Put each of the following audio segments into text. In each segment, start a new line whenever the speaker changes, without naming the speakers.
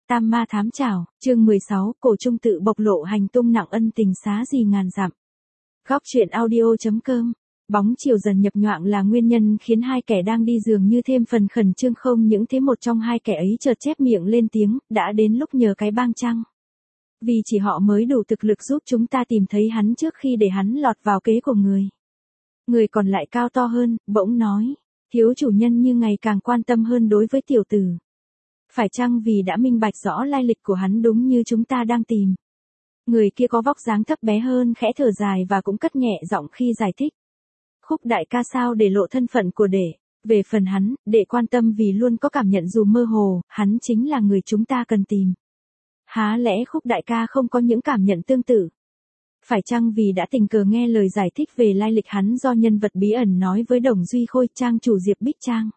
Tam ma thám trảo, chương 16, Cổ Trung Tự bộc lộ hành tung nặng ân tình xá gì ngàn dặm. Góc truyện audio.com. Bóng chiều dần nhập nhoạng là nguyên nhân khiến hai kẻ đang đi dường như thêm phần khẩn trương, không những thế một trong hai kẻ ấy chợt chép miệng lên tiếng, đã đến lúc nhờ cái bang chăng? Vì chỉ họ mới đủ thực lực giúp chúng ta tìm thấy hắn trước khi để hắn lọt vào kế của người. Người còn lại cao to hơn, bỗng nói, thiếu chủ nhân như ngày càng quan tâm hơn đối với tiểu tử. Phải chăng vì đã minh bạch rõ lai lịch của hắn đúng như chúng ta đang tìm? Người kia có vóc dáng thấp bé hơn khẽ thở dài và cũng cất nhẹ giọng khi giải thích. Khúc đại ca sao để lộ thân phận của đệ? Về phần hắn, đệ quan tâm vì luôn có cảm nhận dù mơ hồ, hắn chính là người chúng ta cần tìm. Há lẽ Khúc đại ca không có những cảm nhận tương tự? Phải chăng vì đã tình cờ nghe lời giải thích về lai lịch hắn do nhân vật bí ẩn nói với Đồng Duy Khôi, trang chủ Diệp Bích Trang?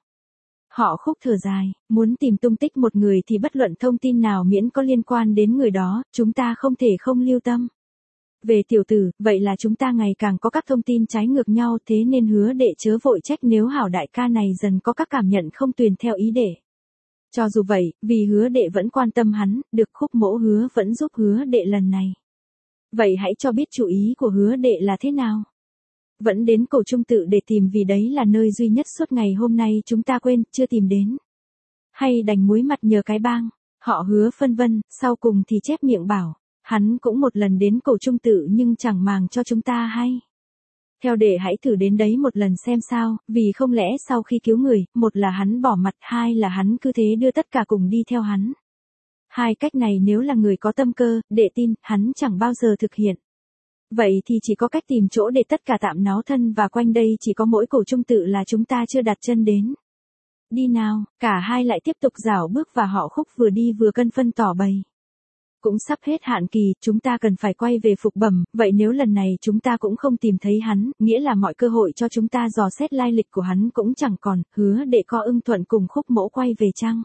Họ Khúc thở dài, muốn tìm tung tích một người thì bất luận thông tin nào miễn có liên quan đến người đó, chúng ta không thể không lưu tâm. Về tiểu tử, vậy là chúng ta ngày càng có các thông tin trái ngược nhau, thế nên hứa đệ chớ vội trách nếu hảo đại ca này dần có các cảm nhận không tùy theo ý đệ. Cho dù vậy, vì hứa đệ vẫn quan tâm hắn, được Khúc mỗ hứa vẫn giúp hứa đệ lần này. Vậy hãy cho biết chủ ý của hứa đệ là thế nào? Vẫn đến Cổ Trung Tự để tìm vì đấy là nơi duy nhất suốt ngày hôm nay chúng ta quên, chưa tìm đến. Hay đành muối mặt nhờ cái bang? Họ Hứa phân vân, sau cùng thì chép miệng bảo, hắn cũng một lần đến Cổ Trung Tự nhưng chẳng màng cho chúng ta hay. Theo đệ hãy thử đến đấy một lần xem sao, vì không lẽ sau khi cứu người, một là hắn bỏ mặt, hai là hắn cứ thế đưa tất cả cùng đi theo hắn. Hai cách này nếu là người có tâm cơ, đệ tin, hắn chẳng bao giờ thực hiện. Vậy thì chỉ có cách tìm chỗ để tất cả tạm náo thân và quanh đây chỉ có mỗi Cổ Trung Tự là chúng ta chưa đặt chân đến. Đi nào, cả hai lại tiếp tục rảo bước và họ Khúc vừa đi vừa cân phân tỏ bày. Cũng sắp hết hạn kỳ, chúng ta cần phải quay về Phục Bẩm, vậy nếu lần này chúng ta cũng không tìm thấy hắn, nghĩa là mọi cơ hội cho chúng ta dò xét lai lịch của hắn cũng chẳng còn, hứa đệ có ưng thuận cùng Khúc mỗ quay về chăng?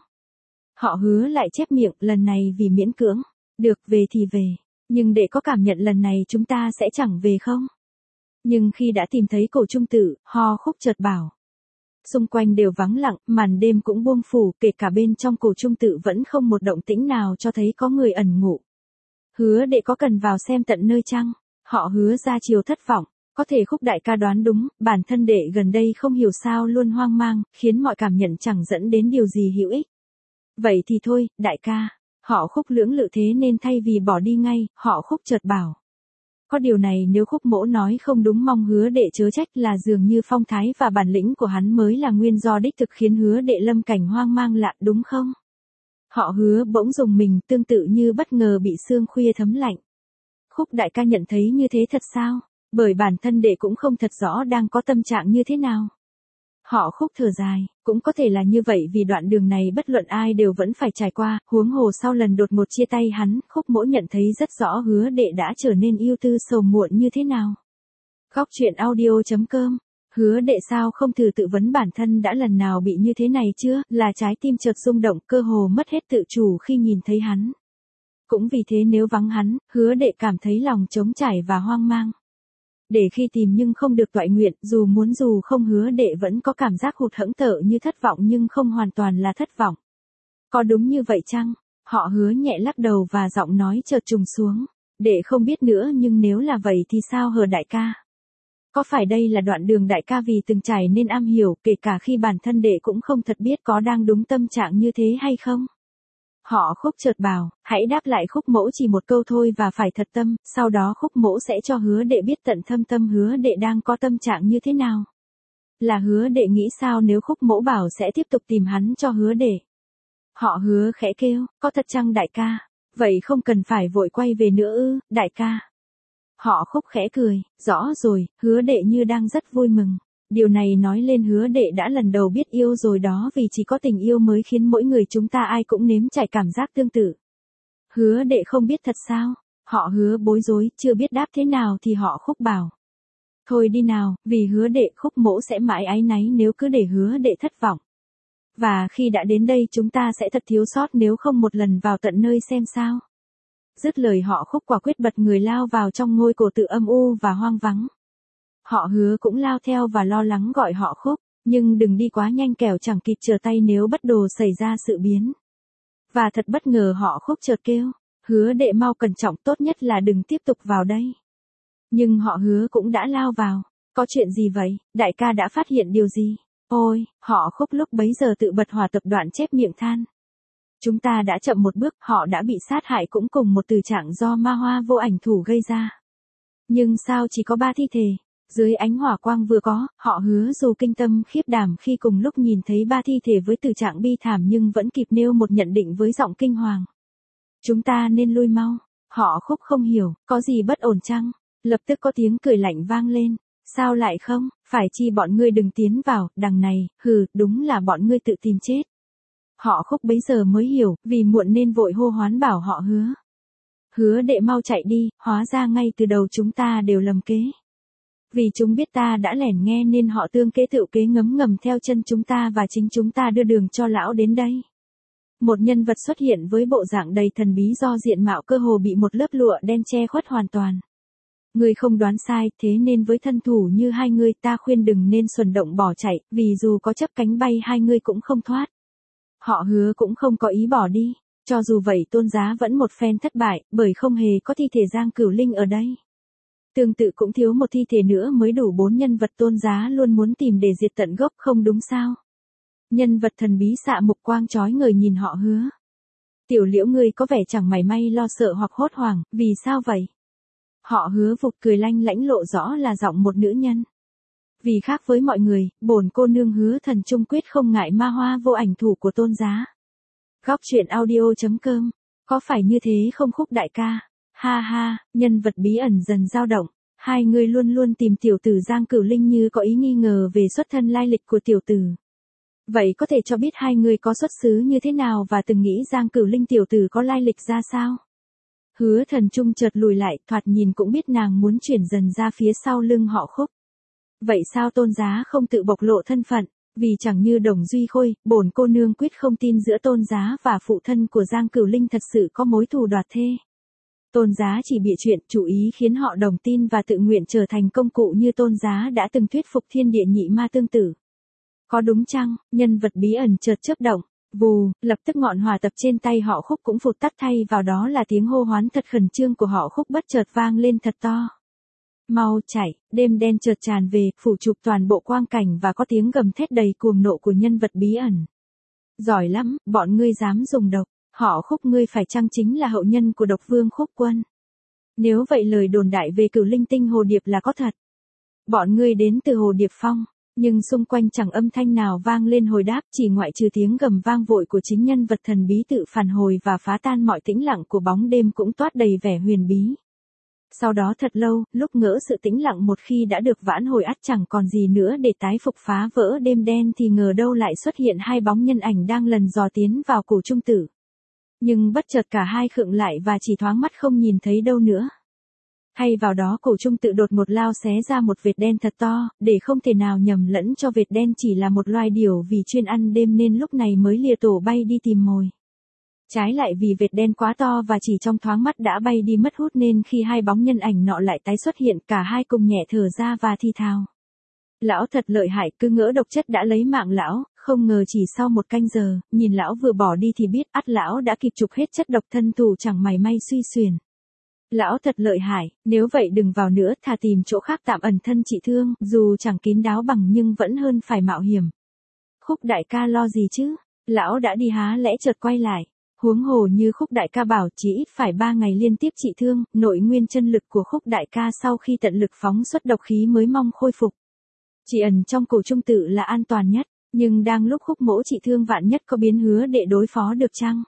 Họ Hứa lại chép miệng, lần này vì miễn cưỡng, được về thì về. Nhưng đệ có cảm nhận lần này chúng ta sẽ chẳng về không? Nhưng khi đã tìm thấy Cổ Trung Tự, Ho Khúc chợt bảo. Xung quanh đều vắng lặng, màn đêm cũng buông phủ, kể cả bên trong Cổ Trung Tự vẫn không một động tĩnh nào cho thấy có người ẩn ngụ. Hứa đệ có cần vào xem tận nơi chăng? Họ Hứa ra chiều thất vọng. Có thể Khúc đại ca đoán đúng, bản thân đệ gần đây không hiểu sao luôn hoang mang, khiến mọi cảm nhận chẳng dẫn đến điều gì hữu ích. Vậy thì thôi, đại ca. Họ Khúc lưỡng lự thế nên thay vì bỏ đi ngay, họ Khúc chợt bảo. Có điều này nếu Khúc mỗ nói không đúng mong hứa đệ chớ trách, là dường như phong thái và bản lĩnh của hắn mới là nguyên do đích thực khiến hứa đệ lâm cảnh hoang mang lạ, đúng không? Họ Hứa bỗng rùng mình, tương tự như bất ngờ bị sương khuya thấm lạnh. Khúc đại ca nhận thấy như thế thật sao? Bởi bản thân đệ cũng không thật rõ đang có tâm trạng như thế nào. Họ Khúc thở dài, cũng có thể là như vậy vì đoạn đường này bất luận ai đều vẫn phải trải qua, huống hồ sau lần đột ngột chia tay hắn, Khúc mỗ nhận thấy rất rõ hứa đệ đã trở nên ưu tư sầu muộn như thế nào. Góc truyện audio.com. Hứa đệ sao không thử tự vấn bản thân đã lần nào bị như thế này chưa, là trái tim chợt rung động, cơ hồ mất hết tự chủ khi nhìn thấy hắn. Cũng vì thế nếu vắng hắn, hứa đệ cảm thấy lòng trống trải và hoang mang. Để khi tìm nhưng không được toại nguyện, dù muốn dù không hứa đệ vẫn có cảm giác hụt hẫng tở như thất vọng nhưng không hoàn toàn là thất vọng. Có đúng như vậy chăng? Họ Hứa nhẹ lắc đầu và giọng nói chợt trùng xuống. Đệ không biết nữa, nhưng nếu là vậy thì sao hờ đại ca? Có phải đây là đoạn đường đại ca vì từng trải nên am hiểu, kể cả khi bản thân đệ cũng không thật biết có đang đúng tâm trạng như thế hay không? Họ Khúc chợt bảo, hãy đáp lại Khúc mỗ chỉ một câu thôi và phải thật tâm, sau đó Khúc mỗ sẽ cho hứa đệ biết tận thâm tâm hứa đệ đang có tâm trạng như thế nào. Là hứa đệ nghĩ sao nếu Khúc mỗ bảo sẽ tiếp tục tìm hắn cho hứa đệ? Họ Hứa khẽ kêu, có thật chăng đại ca? Vậy không cần phải vội quay về nữa ư, đại ca? Họ Khúc khẽ cười, rõ rồi, hứa đệ như đang rất vui mừng. Điều này nói lên hứa đệ đã lần đầu biết yêu rồi đó, vì chỉ có tình yêu mới khiến mỗi người chúng ta ai cũng nếm trải cảm giác tương tự. Hứa đệ không biết thật sao? Họ Hứa bối rối, chưa biết đáp thế nào thì họ Khúc bảo. Thôi đi nào, vì hứa đệ Khúc mỗ sẽ mãi áy náy nếu cứ để hứa đệ thất vọng. Và khi đã đến đây chúng ta sẽ thật thiếu sót nếu không một lần vào tận nơi xem sao. Dứt lời họ Khúc quả quyết bật người lao vào trong ngôi Cổ Tự âm u và hoang vắng. Họ Hứa cũng lao theo và lo lắng gọi họ Khúc, nhưng đừng đi quá nhanh kẻo chẳng kịp trở tay nếu bất đồ xảy ra sự biến. Và thật bất ngờ họ Khúc chợt kêu, Hứa đệ mau cẩn trọng, tốt nhất là đừng tiếp tục vào đây. Nhưng họ Hứa cũng đã lao vào. Có chuyện gì vậy, đại ca đã phát hiện điều gì? Ôi, họ Khúc lúc bấy giờ tự bật hỏa tập đoạn chép miệng than. Chúng ta đã chậm một bước, họ đã bị sát hại cũng cùng một từ trạng do ma hoa vô ảnh thủ gây ra. Nhưng sao chỉ có 3 thi thể? Dưới ánh hỏa quang vừa có, họ Hứa dù kinh tâm khiếp đảm khi cùng lúc nhìn thấy 3 thi thể với từ trạng bi thảm nhưng vẫn kịp nêu một nhận định với giọng kinh hoàng. Chúng ta nên lui mau. Họ Khúc không hiểu, có gì bất ổn chăng? Lập tức có tiếng cười lạnh vang lên. Sao lại không, phải chi bọn ngươi đừng tiến vào, đằng này, đúng là bọn ngươi tự tìm chết. Họ Khúc bấy giờ mới hiểu, vì muộn nên vội hô hoán bảo họ Hứa. Hứa đệ mau chạy đi, hóa ra ngay từ đầu chúng ta đều lầm kế. Vì chúng biết ta đã lẻn nghe nên họ tương kế tự kế ngấm ngầm theo chân chúng ta và chính chúng ta đưa đường cho lão đến đây. Một nhân vật xuất hiện với bộ dạng đầy thần bí do diện mạo cơ hồ bị một lớp lụa đen che khuất hoàn toàn. Ngươi không đoán sai, thế nên với thân thủ như hai ngươi ta khuyên đừng nên xuẩn động bỏ chạy, vì dù có chấp cánh bay hai ngươi cũng không thoát. Họ Hứa cũng không có ý bỏ đi, cho dù vậy Tôn Giá vẫn một phen thất bại, bởi không hề có thi thể Giang Cửu Linh ở đây. Tương tự cũng thiếu một thi thể nữa mới đủ 4 nhân vật Tôn Giá luôn muốn tìm để diệt tận gốc, không đúng sao? Nhân vật thần bí xạ mục quang chói người nhìn họ Hứa. Tiểu Liễu ngươi có vẻ chẳng mảy may lo sợ hoặc hốt hoảng, vì sao vậy? Họ Hứa vụt cười lanh lãnh lộ rõ là giọng một nữ nhân. Vì khác với mọi người, bổn cô nương Hứa Thần trung quyết không ngại ma hoa vô ảnh thủ của Tôn Giá. Góc truyện audio.com. Có phải như thế không Khúc đại ca? Ha ha, nhân vật bí ẩn dần dao động. Hai người luôn luôn tìm tiểu tử Giang Cửu Linh như có ý nghi ngờ về xuất thân lai lịch của tiểu tử. Vậy có thể cho biết hai người có xuất xứ như thế nào và từng nghĩ Giang Cửu Linh tiểu tử có lai lịch ra sao? Hứa Thần trung chợt lùi lại, thoạt nhìn cũng biết nàng muốn chuyển dần ra phía sau lưng họ Khúc. Vậy sao Tôn Giá không tự bộc lộ thân phận? Vì chẳng như Đồng Duy Khôi, bổn cô nương quyết không tin giữa Tôn Giá và phụ thân của Giang Cửu Linh thật sự có mối thù đoạt thê. Tôn Giá chỉ bịa chuyện, chủ ý khiến họ đồng tin và tự nguyện trở thành công cụ như Tôn Giá đã từng thuyết phục thiên địa nhị ma tương tử. Có đúng chăng? Nhân vật bí ẩn chợt chớp động. Vù, lập tức ngọn hỏa tập trên tay họ Khúc cũng phụt tắt, thay vào đó là tiếng hô hoán thật khẩn trương của họ Khúc bất chợt vang lên thật to. Mau chạy, đêm đen chợt tràn về, phủ chụp toàn bộ quang cảnh và có tiếng gầm thét đầy cuồng nộ của nhân vật bí ẩn. Giỏi lắm, bọn ngươi dám dùng độc, họ Khúc ngươi phải chăng chính là hậu nhân của độc vương Khúc Quân? Nếu vậy lời đồn đại về Cửu Linh tinh hồ điệp là có thật. Bọn ngươi đến từ hồ điệp phong, nhưng xung quanh chẳng âm thanh nào vang lên hồi đáp, chỉ ngoại trừ tiếng gầm vang vội của chính nhân vật thần bí tự phản hồi và phá tan mọi tĩnh lặng của bóng đêm cũng toát đầy vẻ huyền bí. Sau đó thật lâu, lúc ngỡ sự tĩnh lặng một khi đã được vãn hồi ắt chẳng còn gì nữa để tái phục phá vỡ đêm đen thì ngờ đâu lại xuất hiện hai bóng nhân ảnh đang lần dò tiến vào cổ trung tử. Nhưng bất chợt cả hai khựng lại và chỉ thoáng mắt không nhìn thấy đâu nữa. Thay vào đó cổ trung tự đột ngột lao xé ra một vệt đen thật to, để không thể nào nhầm lẫn cho vệt đen chỉ là một loài điểu vì chuyên ăn đêm nên lúc này mới lìa tổ bay đi tìm mồi. Trái lại vì vệt đen quá to và chỉ trong thoáng mắt đã bay đi mất hút nên khi hai bóng nhân ảnh nọ lại tái xuất hiện cả hai cùng nhẹ thở ra và thi thào. Lão thật lợi hại, cứ ngỡ độc chất đã lấy mạng lão, không ngờ chỉ sau một canh giờ, nhìn lão vừa bỏ đi thì biết ắt lão đã kịp chụp hết chất độc thân thủ chẳng mảy may suy xuyển. Lão thật lợi hại, nếu vậy đừng vào nữa, thà tìm chỗ khác tạm ẩn thân trị thương, dù chẳng kín đáo bằng nhưng vẫn hơn phải mạo hiểm. Khúc đại ca lo gì chứ, lão đã đi há lẽ chợt quay lại. Huống hồ như Khúc đại ca bảo chỉ ít phải 3 ngày liên tiếp trị thương, nội nguyên chân lực của Khúc đại ca sau khi tận lực phóng xuất độc khí mới mong khôi phục. Chỉ ẩn trong cổ trung tự là an toàn nhất, nhưng đang lúc Khúc mỗ trị thương vạn nhất có biến hứa để đối phó được chăng?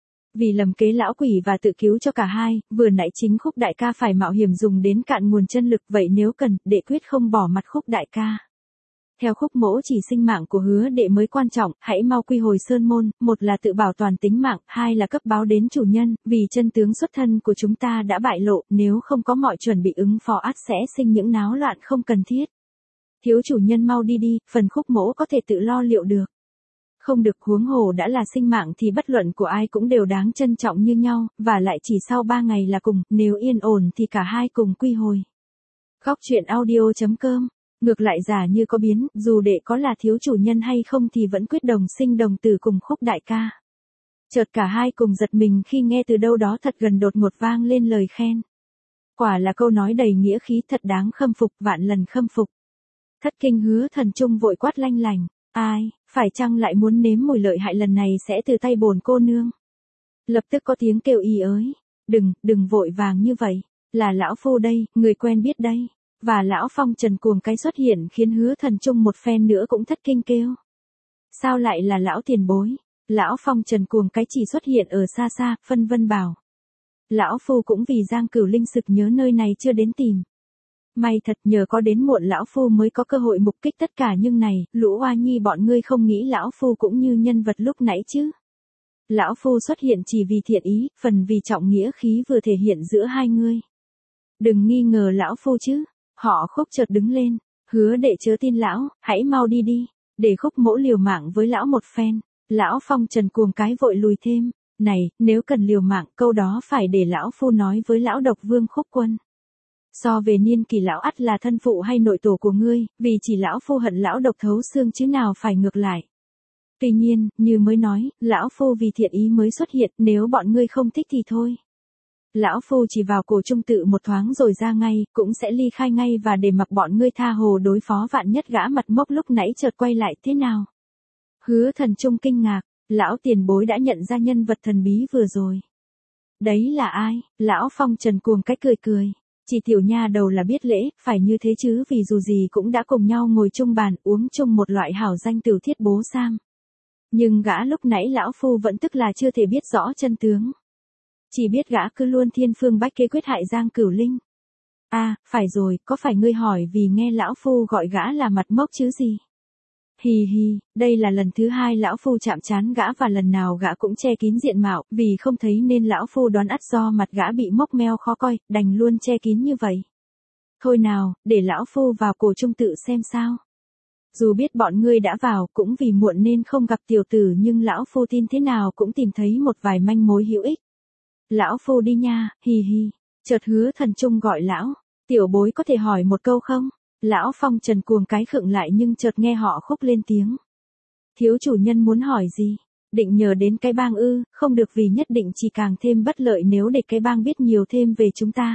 Vì lầm kế lão quỷ và tự cứu cho cả hai, vừa nãy chính Khúc đại ca phải mạo hiểm dùng đến cạn nguồn chân lực, vậy nếu cần, đệ quyết không bỏ mặt Khúc đại ca. Theo Khúc mỗ chỉ sinh mạng của hứa đệ mới quan trọng, hãy mau quy hồi sơn môn, một là tự bảo toàn tính mạng, hai là cấp báo đến chủ nhân, vì chân tướng xuất thân của chúng ta đã bại lộ, nếu không có mọi chuẩn bị ứng phó ắt sẽ sinh những náo loạn không cần thiết. Thiếu chủ nhân mau đi đi, phần Khúc mỗ có thể tự lo liệu được. Không được, huống hồ đã là sinh mạng thì bất luận của ai cũng đều đáng trân trọng như nhau, và lại chỉ sau 3 ngày là cùng, nếu yên ổn thì cả hai cùng quy hồi. Góc truyện audio.com. Ngược lại giả như có biến, dù đệ có là thiếu chủ nhân hay không thì vẫn quyết đồng sinh đồng tử cùng Khúc đại ca. Chợt cả hai cùng giật mình khi nghe từ đâu đó thật gần đột ngột vang lên lời khen. Quả là câu nói đầy nghĩa khí thật đáng khâm phục, vạn lần khâm phục. Thất kinh Hứa Thần Trung vội quát lanh lành, ai, phải chăng lại muốn nếm mùi lợi hại lần này sẽ từ tay bổn cô nương? Lập tức có tiếng kêu y ới, đừng vội vàng như vậy, là lão phu đây, người quen biết đây. Và lão phong trần cuồng cái xuất hiện khiến Hứa Thần Trung một phen nữa cũng thất kinh kêu. Sao lại là lão tiền bối? Lão phong trần cuồng cái chỉ xuất hiện ở xa xa, phân vân bảo. Lão phu cũng vì Giang Cửu Linh sực nhớ nơi này chưa đến tìm. May thật nhờ có đến muộn lão phu mới có cơ hội mục kích tất cả, nhưng này, lũ oa nhi bọn ngươi không nghĩ lão phu cũng như nhân vật lúc nãy chứ. Lão phu xuất hiện chỉ vì thiện ý, phần vì trọng nghĩa khí vừa thể hiện giữa hai ngươi. Đừng nghi ngờ lão phu chứ. Họ Khúc chợt đứng lên, Hứa đệ chớ tin lão, hãy mau đi đi, để Khúc mỗ liều mạng với lão một phen. Lão phong trần cuồng cái vội lùi thêm, này, nếu cần liều mạng câu đó phải để lão phu nói với lão độc vương Khúc Quân. So về niên kỳ lão ắt là thân phụ hay nội tổ của ngươi, vì chỉ lão phu hận lão độc thấu xương chứ nào phải ngược lại. Tuy nhiên, như mới nói, lão phu vì thiện ý mới xuất hiện, nếu bọn ngươi không thích thì thôi. Lão phu chỉ vào Cổ Trung Tự một thoáng rồi ra ngay, cũng sẽ ly khai ngay và để mặc bọn ngươi tha hồ đối phó, vạn nhất gã mặt mốc lúc nãy chợt quay lại thế nào. Hứa Thần Trung kinh ngạc, lão tiền bối đã nhận ra nhân vật thần bí vừa rồi. Đấy là ai? Lão phong trần cuồng cái cười. Chỉ tiểu nha đầu là biết lễ, phải như thế chứ, vì dù gì cũng đã cùng nhau ngồi chung bàn uống chung một loại hảo danh Tửu Thiết Bố Sam. Nhưng gã lúc nãy lão phu vẫn tức là chưa thể biết rõ chân tướng. Chỉ biết gã cứ luôn thiên phương bách kế quyết hại Giang Cửu Linh. À, phải rồi, có phải ngươi hỏi vì nghe lão phu gọi gã là mặt mốc chứ gì? Hì hì, đây là lần thứ hai lão phu chạm trán gã và lần nào gã cũng che kín diện mạo, vì không thấy nên lão phu đoán ắt do mặt gã bị mốc meo khó coi, đành luôn che kín như vậy. Thôi nào, để lão phu vào Cổ Trung Tự xem sao. Dù biết bọn ngươi đã vào cũng vì muộn nên không gặp tiểu tử, nhưng lão phu tin thế nào cũng tìm thấy một vài manh mối hữu ích. Lão phu đi nha, hì hì. Chợt Hứa Thần Trung gọi lão, tiểu bối có thể hỏi một câu không? Lão phong trần cuồng cái khựng lại nhưng chợt nghe họ Khúc lên tiếng. Thiếu chủ nhân muốn hỏi gì? Định nhờ đến cái bang ư? Không được, vì nhất định chỉ càng thêm bất lợi nếu để cái bang biết nhiều thêm về chúng ta.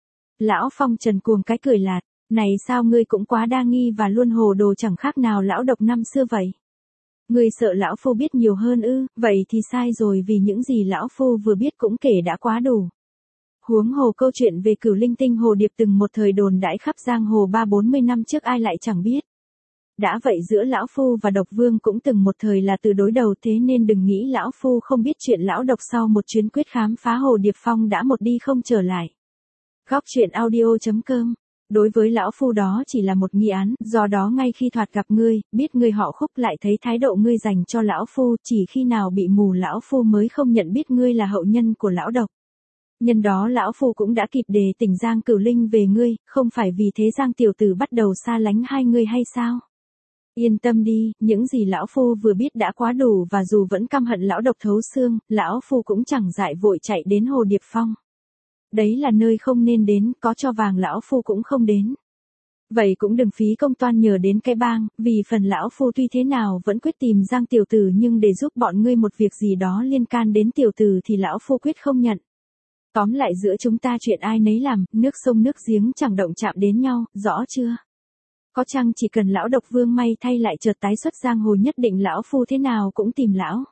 Lão phong trần cuồng cái cười lạt, này sao ngươi cũng quá đa nghi và luôn hồ đồ, chẳng khác nào lão độc năm xưa vậy. Ngươi sợ lão phu biết nhiều hơn ư? Vậy thì sai rồi, vì những gì lão phu vừa biết cũng kể đã quá đủ. Huống hồ câu chuyện về Cửu Linh Tinh Hồ Điệp từng một thời đồn đãi khắp giang hồ 30-40 năm trước, ai lại chẳng biết. Đã vậy giữa lão phu và độc vương cũng từng một thời là từ đối đầu, thế nên đừng nghĩ lão phu không biết chuyện lão độc sau một chuyến quyết khám phá Hồ Điệp Phong đã một đi không trở lại. Góc truyện audio.com. Đối với lão phu đó chỉ là một nghi án, do đó ngay khi thoạt gặp ngươi, biết ngươi họ Khúc, lại thấy thái độ ngươi dành cho lão phu, chỉ khi nào bị mù lão phu mới không nhận biết ngươi là hậu nhân của lão độc. Nhân đó lão phu cũng đã kịp đề tỉnh Giang Cửu Linh về ngươi, không phải vì thế Giang tiểu tử bắt đầu xa lánh hai ngươi hay sao? Yên tâm đi, những gì lão phu vừa biết đã quá đủ, và dù vẫn căm hận lão độc thấu xương, lão phu cũng chẳng dại vội chạy đến Hồ Điệp Phong. Đấy là nơi không nên đến, có cho vàng lão phu cũng không đến. Vậy cũng đừng phí công toan nhờ đến cái bang, vì phần lão phu tuy thế nào vẫn quyết tìm Giang tiểu tử, nhưng để giúp bọn ngươi một việc gì đó liên can đến tiểu tử thì lão phu quyết không nhận. Tóm lại giữa chúng ta chuyện ai nấy làm, nước sông nước giếng chẳng động chạm đến nhau, rõ chưa? Có chăng chỉ cần lão độc vương may thay lại chợt tái xuất giang hồ, nhất định lão phu thế nào cũng tìm lão.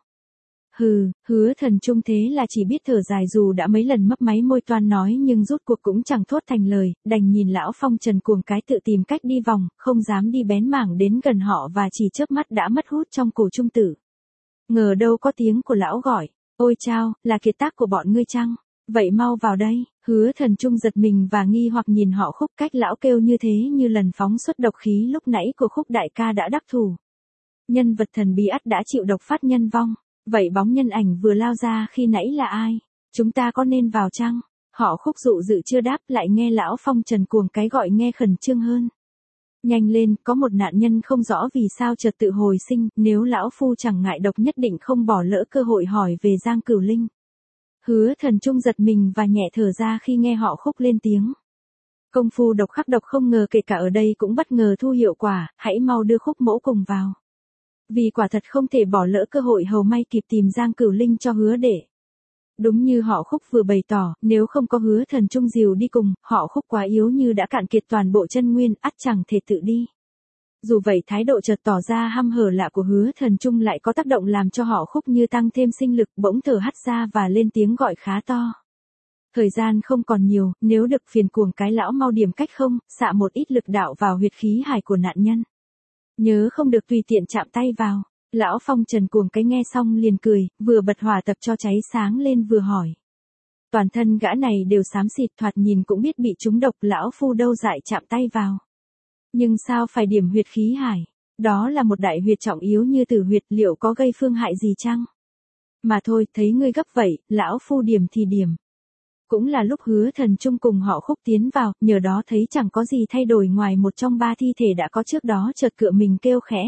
Hứa Thần Trung thế là chỉ biết thở dài, dù đã mấy lần mấp máy môi toan nói nhưng rốt cuộc cũng chẳng thốt thành lời, đành nhìn lão phong trần cuồng cái tự tìm cách đi vòng, không dám đi bén mảng đến gần họ, và chỉ chớp mắt đã mất hút trong Cổ Trung Tự. Ngờ đâu có tiếng của lão gọi, ôi chao, là kiệt tác của bọn ngươi chăng? Vậy mau vào đây. Hứa Thần Trung giật mình và nghi hoặc nhìn họ Khúc, cách lão kêu như thế như lần phóng xuất độc khí lúc nãy của Khúc đại ca đã đắc thủ. Nhân vật thần bí ắt đã chịu độc phát nhân vong. Vậy bóng nhân ảnh vừa lao ra khi nãy là ai? Chúng ta có nên vào chăng? Họ Khúc dụ dự chưa đáp, lại nghe lão phong trần cuồng cái gọi nghe khẩn trương hơn. Nhanh lên, có một nạn nhân không rõ vì sao chợt tự hồi sinh, nếu lão phu chẳng ngại độc nhất định không bỏ lỡ cơ hội hỏi về Giang Cửu Linh. Hứa Thần Trung giật mình và nhẹ thở ra khi nghe họ Khúc lên tiếng. Công phu độc khắc độc không ngờ kể cả ở đây cũng bất ngờ thu hiệu quả, hãy mau đưa Khúc mỗ cùng vào. Vì quả thật không thể bỏ lỡ cơ hội hầu may kịp tìm Giang Cửu Linh cho Hứa Đệ. Đúng như họ Khúc vừa bày tỏ, nếu không có Hứa Thần Trung dìu đi cùng, họ Khúc quá yếu như đã cạn kiệt toàn bộ chân nguyên, ắt chẳng thể tự đi. Dù vậy thái độ chợt tỏ ra hăm hở lạ của Hứa Thần Trung lại có tác động làm cho họ Khúc như tăng thêm sinh lực, bỗng thở hắt ra và lên tiếng gọi khá to. Thời gian không còn nhiều, nếu được phiền cuồng cái lão mau điểm cách không, xạ một ít lực đạo vào huyệt khí hải của nạn nhân. Nhớ không được tùy tiện chạm tay vào. Lão Phong Trần cuồng cái nghe xong liền cười, vừa bật hỏa tập cho cháy sáng lên vừa hỏi. Toàn thân gã này đều xám xịt, thoạt nhìn cũng biết bị trúng độc, lão phu đâu dại chạm tay vào. Nhưng sao phải điểm huyệt khí hải? Đó là một đại huyệt trọng yếu như tử huyệt, liệu có gây phương hại gì chăng? Mà thôi, thấy ngươi gấp vậy, lão phu điểm thì điểm. Cũng là lúc Hứa Thần Trung cùng họ Khúc tiến vào, nhờ đó thấy chẳng có gì thay đổi ngoài một trong ba thi thể đã có trước đó, chợt cựa mình kêu khẽ.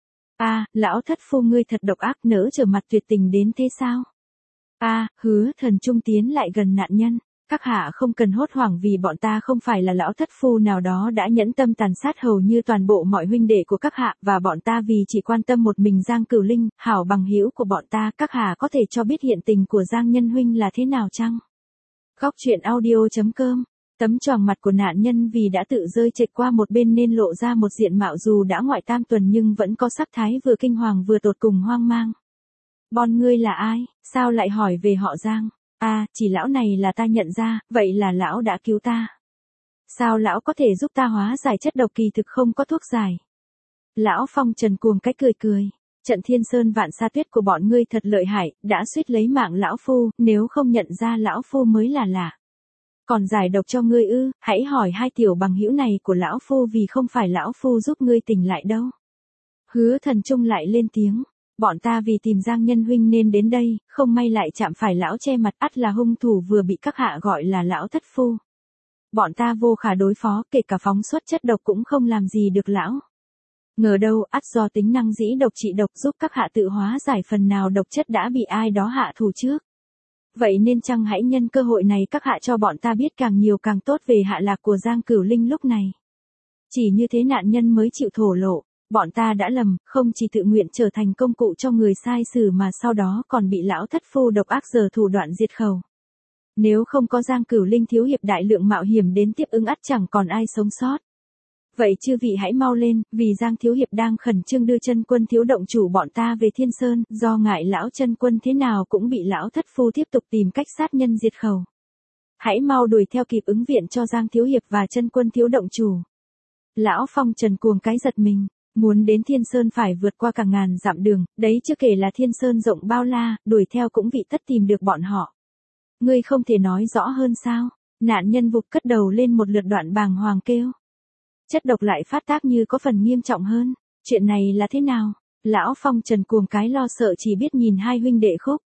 Lão thất phu ngươi thật độc ác, nỡ trở mặt tuyệt tình đến thế sao? Hứa Thần Trung tiến lại gần nạn nhân. Các hạ không cần hốt hoảng vì bọn ta không phải là lão thất phu nào đó đã nhẫn tâm tàn sát hầu như toàn bộ mọi huynh đệ của các hạ, và bọn ta vì chỉ quan tâm một mình Giang Cửu Linh, hảo bằng hữu của bọn ta, các hạ có thể cho biết hiện tình của Giang Nhân huynh là thế nào chăng? Góc truyện audio.com. Tấm choàng mặt của nạn nhân vì đã tự rơi trệch qua một bên nên lộ ra một diện mạo dù đã ngoại tam tuần nhưng vẫn có sắc thái vừa kinh hoàng vừa tột cùng hoang mang. Bọn ngươi là ai, sao lại hỏi về họ Giang? Chỉ lão này là ta nhận ra, vậy là lão đã cứu ta. Sao lão có thể giúp ta hóa giải chất độc kỳ thực không có thuốc giải? Lão Phong Trần cuồng cái cười. Trận Thiên Sơn Vạn Sa Tuyết của bọn ngươi thật lợi hại, đã suýt lấy mạng lão phu, nếu không nhận ra lão phu mới là lạ. Còn giải độc cho ngươi ư? Hãy hỏi hai tiểu bằng hữu này của lão phu vì không phải lão phu giúp ngươi tỉnh lại đâu. Hứa Thần Trung lại lên tiếng. Bọn ta vì tìm Giang Nhân huynh nên đến đây, không may lại chạm phải lão che mặt, ắt là hung thủ vừa bị các hạ gọi là lão thất phu. Bọn ta vô khả đối phó, kể cả phóng xuất chất độc cũng không làm gì được lão. Ngờ đâu ắt do tính năng dĩ độc trị độc giúp các hạ tự hóa giải phần nào độc chất đã bị ai đó hạ thủ trước. Vậy nên chăng hãy nhân cơ hội này các hạ cho bọn ta biết càng nhiều càng tốt về hạ lạc của Giang Cửu Linh lúc này. Chỉ như thế nạn nhân mới chịu thổ lộ. Bọn ta đã lầm, không chỉ tự nguyện trở thành công cụ cho người sai xử mà sau đó còn bị lão thất phu độc ác giở thủ đoạn diệt khẩu. Nếu không có Giang Cửu Linh thiếu hiệp đại lượng mạo hiểm đến tiếp ứng ắt chẳng còn ai sống sót. Vậy chư vị hãy mau lên, vì Giang thiếu hiệp đang khẩn trương đưa chân quân thiếu động chủ bọn ta về Thiên Sơn, do ngại lão chân quân thế nào cũng bị lão thất phu tiếp tục tìm cách sát nhân diệt khẩu. Hãy mau đuổi theo kịp ứng viện cho Giang thiếu hiệp và chân quân thiếu động chủ. Lão Phong Trần cuồng cái giật mình. Muốn đến Thiên Sơn phải vượt qua cả ngàn dặm đường, đấy chưa kể là Thiên Sơn rộng bao la, đuổi theo cũng vị tất tìm được bọn họ. Ngươi không thể nói rõ hơn sao? Nạn nhân vụt cất đầu lên một lượt đoạn bàng hoàng kêu. Chất độc lại phát tác như có phần nghiêm trọng hơn. Chuyện này là thế nào? Lão Phong Trần cuồng cái lo sợ chỉ biết nhìn hai huynh đệ Khúc.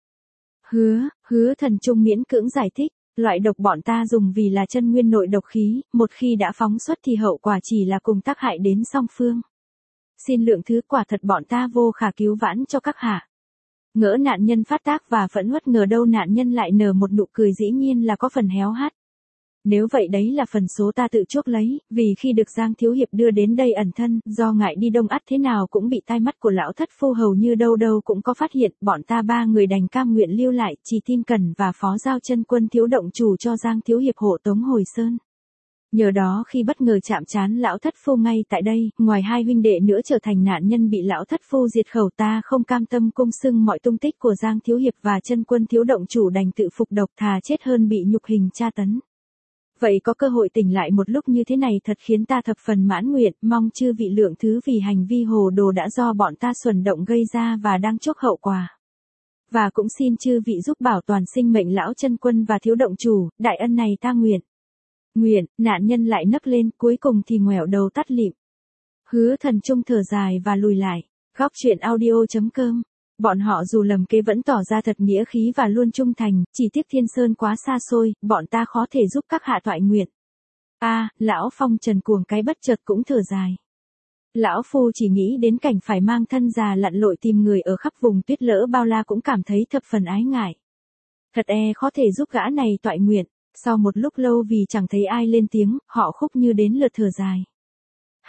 Hứa Thần Trung miễn cưỡng giải thích. Loại độc bọn ta dùng vì là chân nguyên nội độc khí, một khi đã phóng xuất thì hậu quả chỉ là cùng tác hại đến song phương. Xin lượng thứ quả thật bọn ta vô khả cứu vãn cho các hạ. Ngỡ nạn nhân phát tác và phẫn uất, ngờ đâu nạn nhân lại nở một nụ cười dĩ nhiên là có phần héo hắt. Nếu vậy đấy là phần số ta tự chuốc lấy, vì khi được Giang thiếu hiệp đưa đến đây ẩn thân, do ngại đi đông ắt thế nào cũng bị tai mắt của lão thất phu hầu như đâu đâu cũng có phát hiện, bọn ta ba người đành cam nguyện lưu lại, chỉ tin cần và phó giao chân quân thiếu động chủ cho Giang thiếu hiệp hộ tống hồi sơn. Nhờ đó khi bất ngờ chạm trán lão thất phu ngay tại đây, ngoài hai huynh đệ nữa trở thành nạn nhân bị lão thất phu diệt khẩu, ta không cam tâm cung xưng mọi tung tích của Giang thiếu hiệp và chân quân thiếu động chủ đành tự phục độc, thà chết hơn bị nhục hình tra tấn. Vậy có cơ hội tỉnh lại một lúc như thế này thật khiến ta thập phần mãn nguyện, mong chư vị lượng thứ vì hành vi hồ đồ đã do bọn ta xuẩn động gây ra và đang chuốc hậu quả. Và cũng xin chư vị giúp bảo toàn sinh mệnh lão chân quân và thiếu động chủ, đại ân này ta nguyện. Nạn nhân lại nấc lên, cuối cùng thì ngoẻo đầu tắt lịm. Hứa Thần Trung thở dài và lùi lại. Góc truyện audio.com. Bọn họ dù lầm kế vẫn tỏ ra thật nghĩa khí và luôn trung thành, chỉ tiếc Thiên Sơn quá xa xôi, bọn ta khó thể giúp các hạ toại nguyện. Lão Phong Trần cuồng cái bất chợt cũng thở dài. Lão phu chỉ nghĩ đến cảnh phải mang thân già lặn lội tìm người ở khắp vùng tuyết lỡ bao la cũng cảm thấy thập phần ái ngại. Thật khó thể giúp gã này toại nguyện. Sau một lúc lâu vì chẳng thấy ai lên tiếng, họ Khúc như đến lượt thở dài.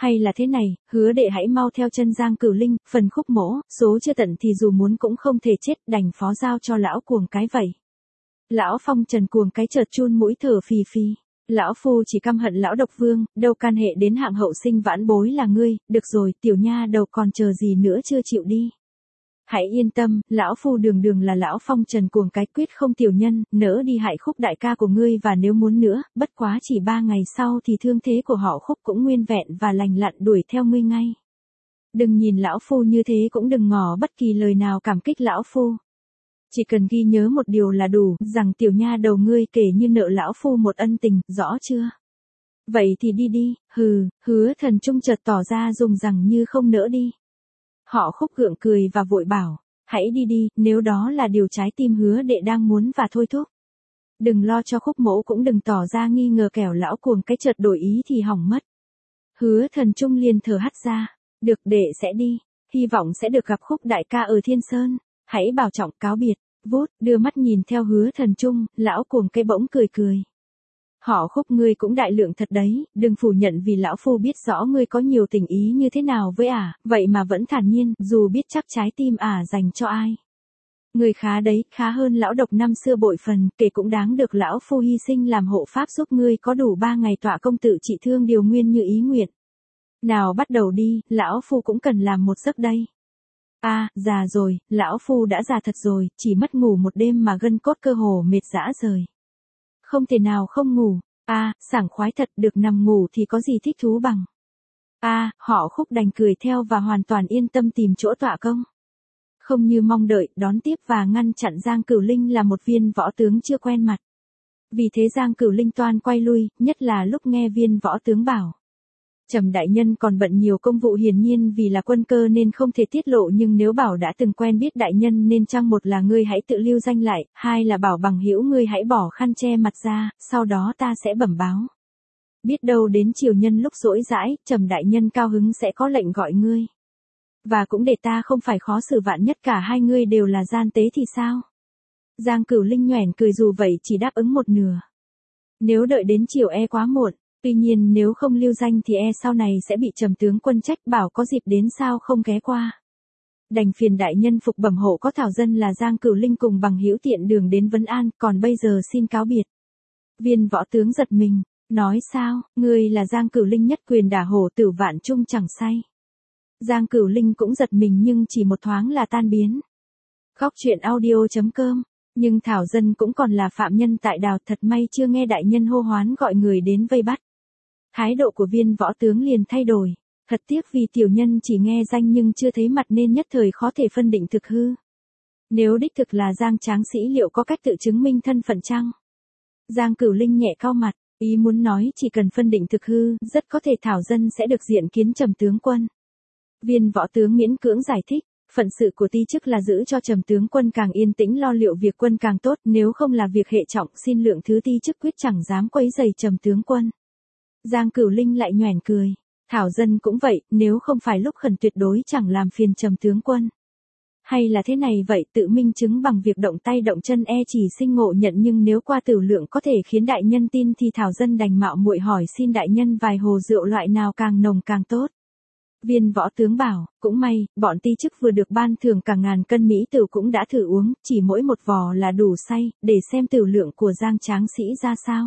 Hay là thế này, hứa đệ hãy mau theo chân Giang Cửu Linh, phần Khúc Mỗ, số chưa tận thì dù muốn cũng không thể chết, đành phó giao cho lão cuồng cái vậy. Lão Phong Trần cuồng cái chợt chun mũi thở phì phì. Lão phu chỉ căm hận lão độc vương, đâu can hệ đến hạng hậu sinh vãn bối là ngươi, được rồi, tiểu nha đầu còn chờ gì nữa chưa chịu đi. Hãy yên tâm, lão phu đường đường là lão Phong Trần cuồng cái quyết không tiểu nhân, nỡ đi hại Khúc đại ca của ngươi và nếu muốn nữa, bất quá chỉ 3 ngày sau thì thương thế của họ Khúc cũng nguyên vẹn và lành lặn đuổi theo ngươi ngay. Đừng nhìn lão phu như thế cũng đừng ngỏ bất kỳ lời nào cảm kích lão phu. Chỉ cần ghi nhớ một điều là đủ, rằng tiểu nha đầu ngươi kể như nợ lão phu một ân tình, rõ chưa? Vậy thì đi đi, Hứa Thần Trung chợt tỏ ra dùng rằng như không nỡ đi. Họ Khúc gượng cười và vội bảo, hãy đi đi, nếu đó là điều trái tim hứa đệ đang muốn và thôi thúc. Đừng lo cho Khúc Mỗ cũng đừng tỏ ra nghi ngờ kẻo lão cuồng cái chợt đổi ý thì hỏng mất. Hứa Thần Trung liền thở hắt ra, được đệ sẽ đi, hy vọng sẽ được gặp Khúc đại ca ở Thiên Sơn, hãy bảo trọng cáo biệt. Vút, đưa mắt nhìn theo Hứa Thần Trung, lão cuồng cây bỗng cười cười. Họ Khúc ngươi cũng đại lượng thật đấy, đừng phủ nhận vì lão phu biết rõ ngươi có nhiều tình ý như thế nào với vậy mà vẫn thản nhiên, dù biết chắc trái tim dành cho ai. Ngươi khá đấy, khá hơn lão độc năm xưa bội phần, kể cũng đáng được lão phu hy sinh làm hộ pháp giúp ngươi có đủ 3 ngày tọa công tự trị thương điều nguyên như ý nguyện. Nào bắt đầu đi, lão phu cũng cần làm một giấc đây. Già rồi, lão phu đã già thật rồi, chỉ mất ngủ một đêm mà gân cốt cơ hồ mệt rã rời. Không thể nào không ngủ, sảng khoái thật, được nằm ngủ thì có gì thích thú bằng. Họ Khúc đành cười theo và hoàn toàn yên tâm tìm chỗ tọa công. Không như mong đợi, đón tiếp và ngăn chặn Giang Cửu Linh là một viên võ tướng chưa quen mặt. Vì thế Giang Cửu Linh toan quay lui, nhất là lúc nghe viên võ tướng bảo. Trầm đại nhân còn bận nhiều công vụ hiển nhiên vì là quân cơ nên không thể tiết lộ nhưng nếu bảo đã từng quen biết đại nhân nên chăng một là ngươi hãy tự lưu danh lại, hai là bảo bằng hữu ngươi hãy bỏ khăn che mặt ra, sau đó ta sẽ bẩm báo. Biết đâu đến chiều nhân lúc rỗi rãi, Trầm đại nhân cao hứng sẽ có lệnh gọi ngươi. Và cũng để ta không phải khó xử vạn nhất cả hai ngươi đều là gian tế thì sao? Giang Cửu Linh nhoẻn cười dù vậy chỉ đáp ứng một nửa. Nếu đợi đến chiều quá muộn. Tuy nhiên nếu không lưu danh thì sau này sẽ bị Trầm tướng quân trách bảo có dịp đến sao không ghé qua. Đành phiền đại nhân phục bẩm hộ có thảo dân là Giang Cửu Linh cùng bằng hữu tiện đường đến vấn an, còn bây giờ xin cáo biệt. Viên võ tướng giật mình, nói sao, ngươi là Giang Cửu Linh nhất quyền đả hổ tử vạn trung chẳng say. Giang Cửu Linh cũng giật mình nhưng chỉ một thoáng là tan biến. Góc truyện audio.com. Nhưng thảo dân cũng còn là phạm nhân tại đào, thật may chưa nghe đại nhân hô hoán gọi người đến vây bắt. Thái độ của viên võ tướng liền thay đổi, thật tiếc vì tiểu nhân chỉ nghe danh nhưng chưa thấy mặt nên nhất thời khó thể phân định thực hư. Nếu đích thực là Giang tráng sĩ liệu có cách tự chứng minh thân phận chăng? Giang Cửu Linh nhẹ cau mặt, ý muốn nói chỉ cần phân định thực hư, rất có thể thảo dân sẽ được diện kiến Trầm tướng quân. Viên võ tướng miễn cưỡng giải thích, phận sự của ti chức là giữ cho Trầm tướng quân càng yên tĩnh lo liệu việc quân càng tốt, nếu không là việc hệ trọng xin lượng thứ ti chức quyết chẳng dám quấy rầy Trầm tướng quân. Giang Cửu Linh lại nhoẻn cười, thảo dân cũng vậy, nếu không phải lúc khẩn tuyệt đối chẳng làm phiền Trầm tướng quân. Hay là thế này vậy, tự minh chứng bằng việc động tay động chân chỉ sinh ngộ nhận nhưng nếu qua tử lượng có thể khiến đại nhân tin thì thảo dân đành mạo muội hỏi xin đại nhân vài hồ rượu loại nào càng nồng càng tốt. Viên võ tướng bảo, cũng may, bọn ti chức vừa được ban thưởng cả 1000 cân mỹ tửu cũng đã thử uống, chỉ mỗi một vò là đủ say, để xem tửu lượng của Giang tráng sĩ ra sao.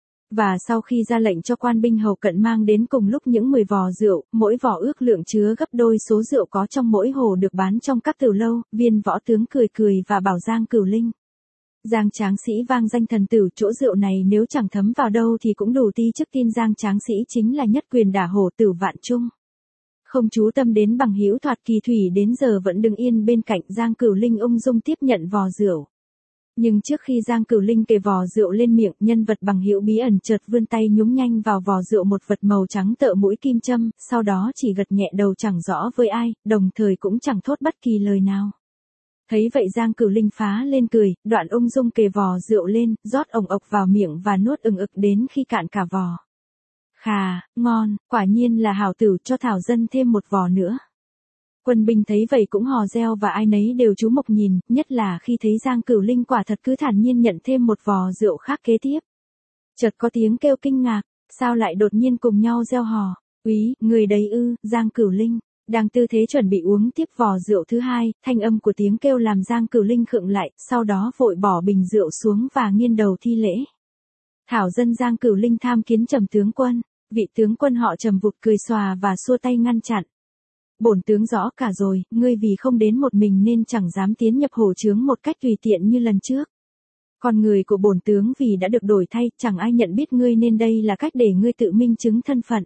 Và sau khi ra lệnh cho quan binh hầu cận mang đến cùng lúc những 10 vò rượu, mỗi vò ước lượng chứa gấp đôi số rượu có trong mỗi hồ được bán trong các tửu lâu, viên võ tướng cười cười và bảo Giang Cửu Linh. Giang tráng sĩ vang danh thần tử, chỗ rượu này nếu chẳng thấm vào đâu thì cũng đủ ti chức tin Giang tráng sĩ chính là nhất quyền đả hổ tử vạn trung. Không chú tâm đến bằng hữu Thoạt Kỳ Thủy đến giờ vẫn đứng yên bên cạnh, Giang Cửu Linh ung dung tiếp nhận vò rượu. Nhưng trước khi Giang Cửu Linh kề vò rượu lên miệng, nhân vật bằng hữu bí ẩn chợt vươn tay nhúng nhanh vào vò rượu một vật màu trắng tựa mũi kim châm, sau đó chỉ gật nhẹ đầu chẳng rõ với ai, đồng thời cũng chẳng thốt bất kỳ lời nào. Thấy vậy Giang Cửu Linh phá lên cười, đoạn ung dung kề vò rượu lên, rót ồng ộc vào miệng và nuốt ừng ực đến khi cạn cả vò. Khà, ngon, quả nhiên là hảo tử, cho thảo dân thêm một vò nữa. Quân binh thấy vậy cũng hò reo và ai nấy đều chú mục nhìn, nhất là khi thấy Giang Cửu Linh quả thật cứ thản nhiên nhận thêm một vò rượu khác kế tiếp. Chợt có tiếng kêu kinh ngạc, sao lại đột nhiên cùng nhau reo hò, Úy, người đấy ư? Giang Cửu Linh. Đang tư thế chuẩn bị uống tiếp vò rượu thứ hai, thanh âm của tiếng kêu làm Giang Cửu Linh khựng lại, sau đó vội bỏ bình rượu xuống và nghiêng đầu thi lễ. Thảo dân Giang Cửu Linh tham kiến Trầm tướng quân. Vị tướng quân họ Trầm vụt cười xòa và xua tay ngăn chặn. Bổn tướng rõ cả rồi, ngươi vì không đến một mình nên chẳng dám tiến nhập hổ chướng một cách tùy tiện như lần trước. Con người của bổn tướng vì đã được đổi thay, chẳng ai nhận biết ngươi nên đây là cách để ngươi tự minh chứng thân phận.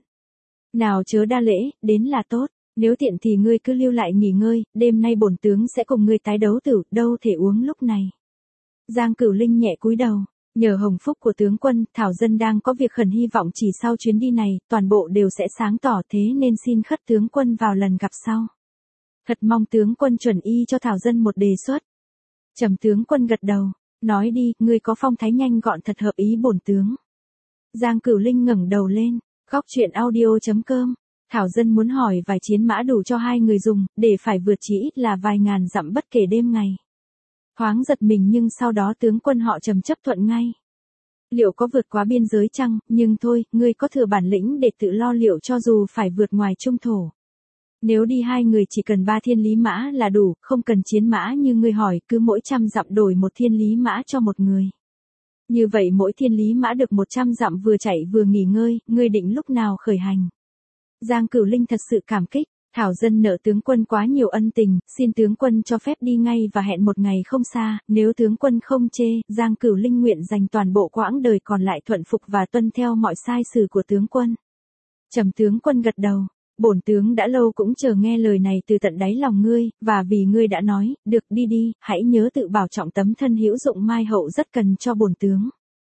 Nào chớ đa lễ, đến là tốt. Nếu tiện thì ngươi cứ lưu lại nghỉ ngơi, đêm nay bổn tướng sẽ cùng ngươi tái đấu tử, đâu thể uống lúc này. Giang Cửu Linh nhẹ cúi đầu, nhờ hồng phúc của tướng quân, Thảo dân đang có việc khẩn hy vọng chỉ sau chuyến đi này, toàn bộ đều sẽ sáng tỏ thế nên xin khất tướng quân vào lần gặp sau. Thật mong tướng quân chuẩn y cho Thảo dân một đề xuất. Trầm tướng quân gật đầu, nói đi, ngươi có phong thái nhanh gọn thật hợp ý bổn tướng. Giang Cửu Linh ngẩng đầu lên, góc truyện audio.com. Thảo dân muốn hỏi vài chiến mã đủ cho hai người dùng, để phải vượt chỉ ít là vài ngàn dặm bất kể đêm ngày. Thoáng giật mình nhưng sau đó tướng quân họ Trầm chấp thuận ngay. Liệu có vượt quá biên giới chăng, nhưng thôi, ngươi có thừa bản lĩnh để tự lo liệu cho dù phải vượt ngoài trung thổ. Nếu đi hai người chỉ cần 3 thiên lý mã là đủ, không cần chiến mã như ngươi hỏi, cứ mỗi 100 dặm đổi 1 thiên lý mã cho một người. Như vậy mỗi thiên lý mã được 100 dặm vừa chạy vừa nghỉ ngơi, ngươi định lúc nào khởi hành. Giang Cửu Linh thật sự cảm kích, Thảo dân nợ tướng quân quá nhiều ân tình, xin tướng quân cho phép đi ngay và hẹn một ngày không xa, nếu tướng quân không chê, Giang Cửu Linh nguyện dành toàn bộ quãng đời còn lại thuận phục và tuân theo mọi sai sử của tướng quân. Trầm tướng quân gật đầu, bổn tướng đã lâu cũng chờ nghe lời này từ tận đáy lòng ngươi, và vì ngươi đã nói, được đi đi, hãy nhớ tự bảo trọng tấm thân hữu dụng mai hậu rất cần cho bổn tướng.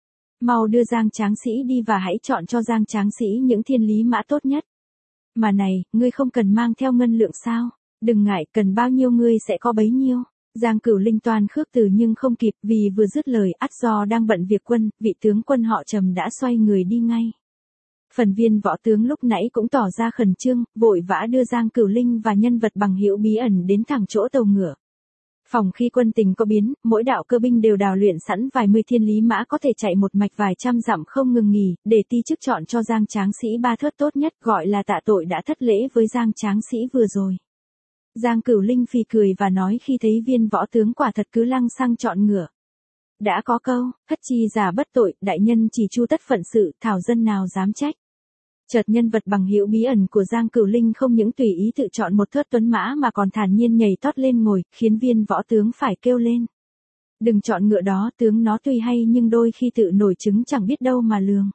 Mau đưa Giang Tráng Sĩ đi và hãy chọn cho Giang Tráng Sĩ những thiên lý mã tốt nhất. Mà này, ngươi không cần mang theo ngân lượng sao? Đừng ngại, cần bao nhiêu ngươi sẽ có bấy nhiêu. Giang Cửu Linh toàn khước từ nhưng không kịp, vì vừa dứt lời ắt do đang bận việc quân, vị tướng quân họ Trầm đã xoay người đi ngay. Phần viên võ tướng lúc nãy cũng tỏ ra khẩn trương, vội vã đưa Giang Cửu Linh và nhân vật bằng hữu bí ẩn đến thẳng chỗ tàu ngựa. Phòng khi quân tình có biến, mỗi đạo cơ binh đều đào luyện sẵn vài mươi thiên lý mã có thể chạy một mạch vài trăm dặm không ngừng nghỉ, để ti chức chọn cho Giang Tráng Sĩ 3 thớt tốt nhất, gọi là tạ tội đã thất lễ với Giang Tráng Sĩ vừa rồi. Giang Cửu Linh phì cười và nói khi thấy viên võ tướng quả thật cứ lăng xăng chọn ngựa. Đã có câu, thất chi giả bất tội, đại nhân chỉ chu tất phận sự, Thảo dân nào dám trách. Chợt nhân vật bằng hữu bí ẩn của Giang Cửu Linh không những tùy ý tự chọn một thớt tuấn mã mà còn thản nhiên nhảy tót lên ngồi, khiến viên võ tướng phải kêu lên. Đừng chọn ngựa đó, tướng nó tuy hay nhưng đôi khi tự nổi trứng chẳng biết đâu mà lường.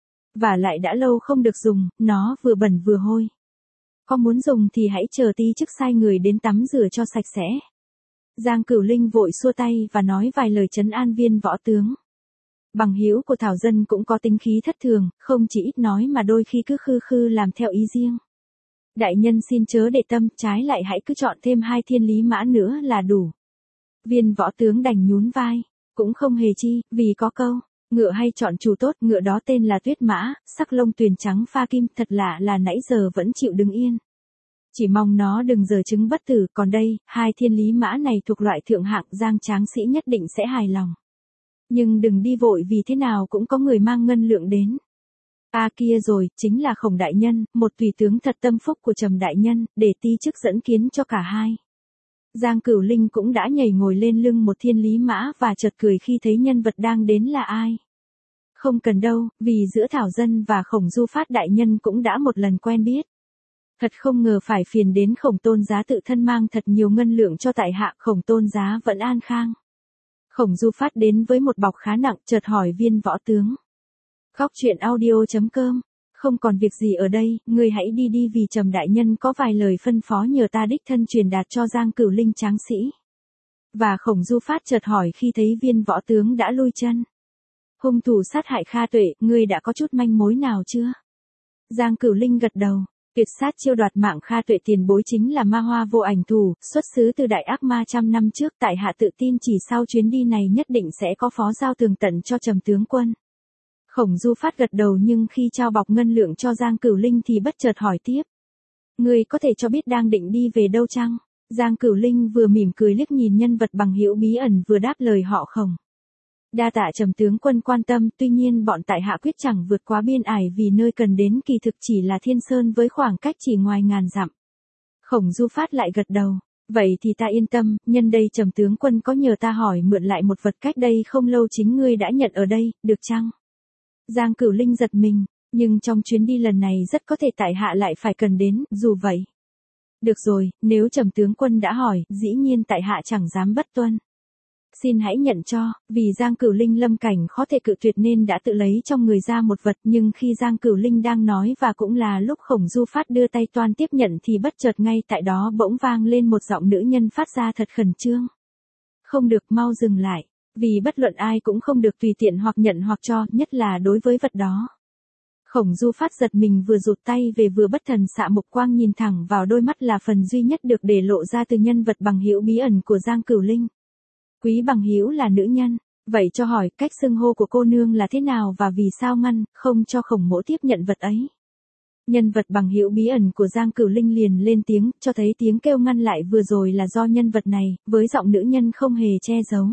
Và lại đã lâu không được dùng, nó vừa bẩn vừa hôi. Có muốn dùng thì hãy chờ ti chức sai người đến tắm rửa cho sạch sẽ. Giang Cửu Linh vội xua tay và nói vài lời trấn an viên võ tướng. Bằng hữu của Thảo dân cũng có tính khí thất thường, không chỉ ít nói mà đôi khi cứ khư khư làm theo ý riêng. Đại nhân xin chớ để tâm, trái lại hãy cứ chọn thêm 2 thiên lý mã nữa là đủ. Viên võ tướng đành nhún vai, cũng không hề chi, vì có câu, ngựa hay chọn chủ tốt, ngựa đó tên là Tuyết Mã, sắc lông tuyền trắng pha kim, thật lạ là nãy giờ vẫn chịu đứng yên. Chỉ mong nó đừng giở trứng bất tử, còn đây, 2 thiên lý mã này thuộc loại thượng hạng, Giang Tráng Sĩ nhất định sẽ hài lòng. Nhưng đừng đi vội vì thế nào cũng có người mang ngân lượng đến. Kia rồi, chính là Khổng đại nhân, một tùy tướng thật tâm phúc của Trầm đại nhân, để ti chức dẫn kiến cho cả hai. Giang Cửu Linh cũng đã nhảy ngồi lên lưng một thiên lý mã và chợt cười khi thấy nhân vật đang đến là ai. Không cần đâu, vì giữa Thảo dân và Khổng Du Phát đại nhân cũng đã một lần quen biết. Thật không ngờ phải phiền đến Khổng Tôn Giá tự thân mang thật nhiều ngân lượng cho tại hạ, Khổng Tôn Giá vẫn an khang. Khổng Du Phát đến với một bọc khá nặng, chợt hỏi viên võ tướng. Góc truyện audio.com, không còn việc gì ở đây, ngươi hãy đi đi vì Trầm đại nhân có vài lời phân phó nhờ ta đích thân truyền đạt cho Giang Cửu Linh Tráng Sĩ. Và Khổng Du Phát chợt hỏi khi thấy viên võ tướng đã lui chân. Hung thủ sát hại Kha Tuệ, ngươi đã có chút manh mối nào chưa? Giang Cửu Linh gật đầu. Tuyệt sát chiêu đoạt mạng Kha Tuệ tiền bối chính là Ma Hoa Vô Ảnh Thủ, xuất xứ từ đại ác ma trăm năm trước, tại hạ tự tin chỉ sau chuyến đi này nhất định sẽ có phó giao tường tận cho Trầm tướng quân. Khổng Du Phát gật đầu nhưng khi trao bọc ngân lượng cho Giang Cửu Linh thì bất chợt hỏi tiếp. Ngươi có thể cho biết đang định đi về đâu chăng? Giang Cửu Linh vừa mỉm cười liếc nhìn nhân vật bằng hữu bí ẩn vừa đáp lời họ Khổng. Đa tạ Trầm tướng quân quan tâm, tuy nhiên bọn tại hạ quyết chẳng vượt quá biên ải vì nơi cần đến kỳ thực chỉ là Thiên Sơn với khoảng cách chỉ ngoài ngàn dặm. Khổng Du Phát lại gật đầu, vậy thì ta yên tâm, nhân đây Trầm tướng quân có nhờ ta hỏi mượn lại một vật cách đây không lâu chính ngươi đã nhận ở đây, được chăng? Giang Cửu Linh giật mình, nhưng trong chuyến đi lần này rất có thể tại hạ lại phải cần đến, dù vậy. Được rồi, nếu Trầm tướng quân đã hỏi, dĩ nhiên tại hạ chẳng dám bất tuân. Xin hãy nhận cho, vì Giang Cửu Linh lâm cảnh khó thể cự tuyệt nên đã tự lấy trong người ra một vật, nhưng khi Giang Cửu Linh đang nói và cũng là lúc Khổng Du Phát đưa tay toan tiếp nhận thì bất chợt ngay tại đó bỗng vang lên một giọng nữ nhân phát ra thật khẩn trương. Không được, mau dừng lại, vì bất luận ai cũng không được tùy tiện hoặc nhận hoặc cho, nhất là đối với vật đó. Khổng Du Phát giật mình vừa rụt tay về vừa bất thần xạ mục quang nhìn thẳng vào đôi mắt là phần duy nhất được để lộ ra từ nhân vật bằng hữu bí ẩn của Giang Cửu Linh. Quý bằng hữu là nữ nhân, vậy cho hỏi cách xưng hô của cô nương là thế nào và vì sao ngăn, không cho Khổng mỗ tiếp nhận vật ấy. Nhân vật bằng hữu bí ẩn của Giang Cửu Linh liền lên tiếng, cho thấy tiếng kêu ngăn lại vừa rồi là do nhân vật này, với giọng nữ nhân không hề che giấu.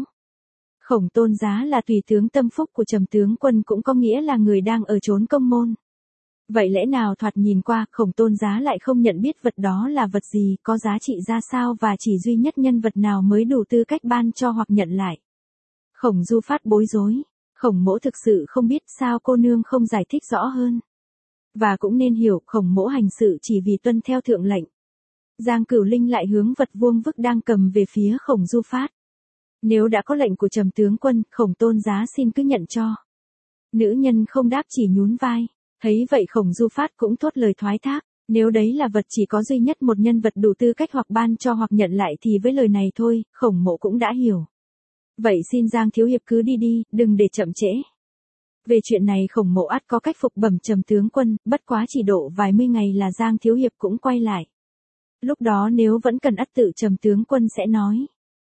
Khổng Tôn Giá là tùy tướng tâm phúc của Trầm tướng quân cũng có nghĩa là người đang ở chốn công môn. Vậy lẽ nào thoạt nhìn qua, Khổng Tôn Giá lại không nhận biết vật đó là vật gì, có giá trị ra sao và chỉ duy nhất nhân vật nào mới đủ tư cách ban cho hoặc nhận lại. Khổng Du Phát bối rối, Khổng mỗ thực sự không biết sao cô nương không giải thích rõ hơn. Và cũng nên hiểu, Khổng mỗ hành sự chỉ vì tuân theo thượng lệnh. Giang Cửu Linh lại hướng vật vuông vức đang cầm về phía Khổng Du Phát. Nếu đã có lệnh của Trầm tướng quân, Khổng Tôn Giá xin cứ nhận cho. Nữ nhân không đáp chỉ nhún vai. Thấy vậy Khổng Du Phát cũng thốt lời thoái thác, nếu đấy là vật chỉ có duy nhất một nhân vật đủ tư cách hoặc ban cho hoặc nhận lại thì với lời này thôi, Khổng mộ cũng đã hiểu. Vậy xin Giang thiếu hiệp cứ đi đi, đừng để chậm trễ. Về chuyện này Khổng mộ ắt có cách phục bẩm Trầm tướng quân, bất quá chỉ độ vài mươi ngày là Giang thiếu hiệp cũng quay lại. Lúc đó nếu vẫn cần ắt tự Trầm tướng quân sẽ nói.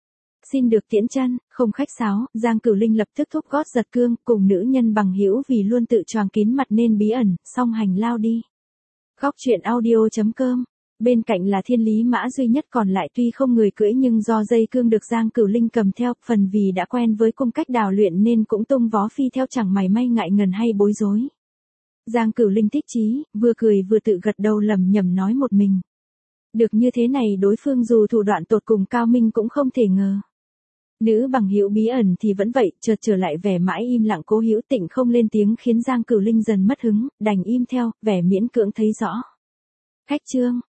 Xin được tiễn chân, không khách sáo, Giang Cửu Linh lập tức thúc gót giật cương, cùng nữ nhân bằng hữu vì luôn tự choàng kín mặt nên bí ẩn, song hành lao đi. Góc truyện audio.com. Bên cạnh là Thiên Lý Mã duy nhất còn lại tuy không người cưỡi nhưng do dây cương được Giang Cửu Linh cầm theo, phần vì đã quen với cung cách đào luyện nên cũng tung vó phi theo chẳng mảy may ngại ngần hay bối rối. Giang Cửu Linh thích chí, vừa cười vừa tự gật đầu lẩm nhẩm nói một mình. Được như thế này đối phương dù thủ đoạn tột cùng cao minh cũng không thể ngờ. Nữ bằng hữu bí ẩn thì vẫn vậy, chợt trở lại vẻ mãi im lặng cố hữu tịnh không lên tiếng khiến Giang Cửu Linh dần mất hứng, đành im theo, vẻ miễn cưỡng thấy rõ. Khách trương,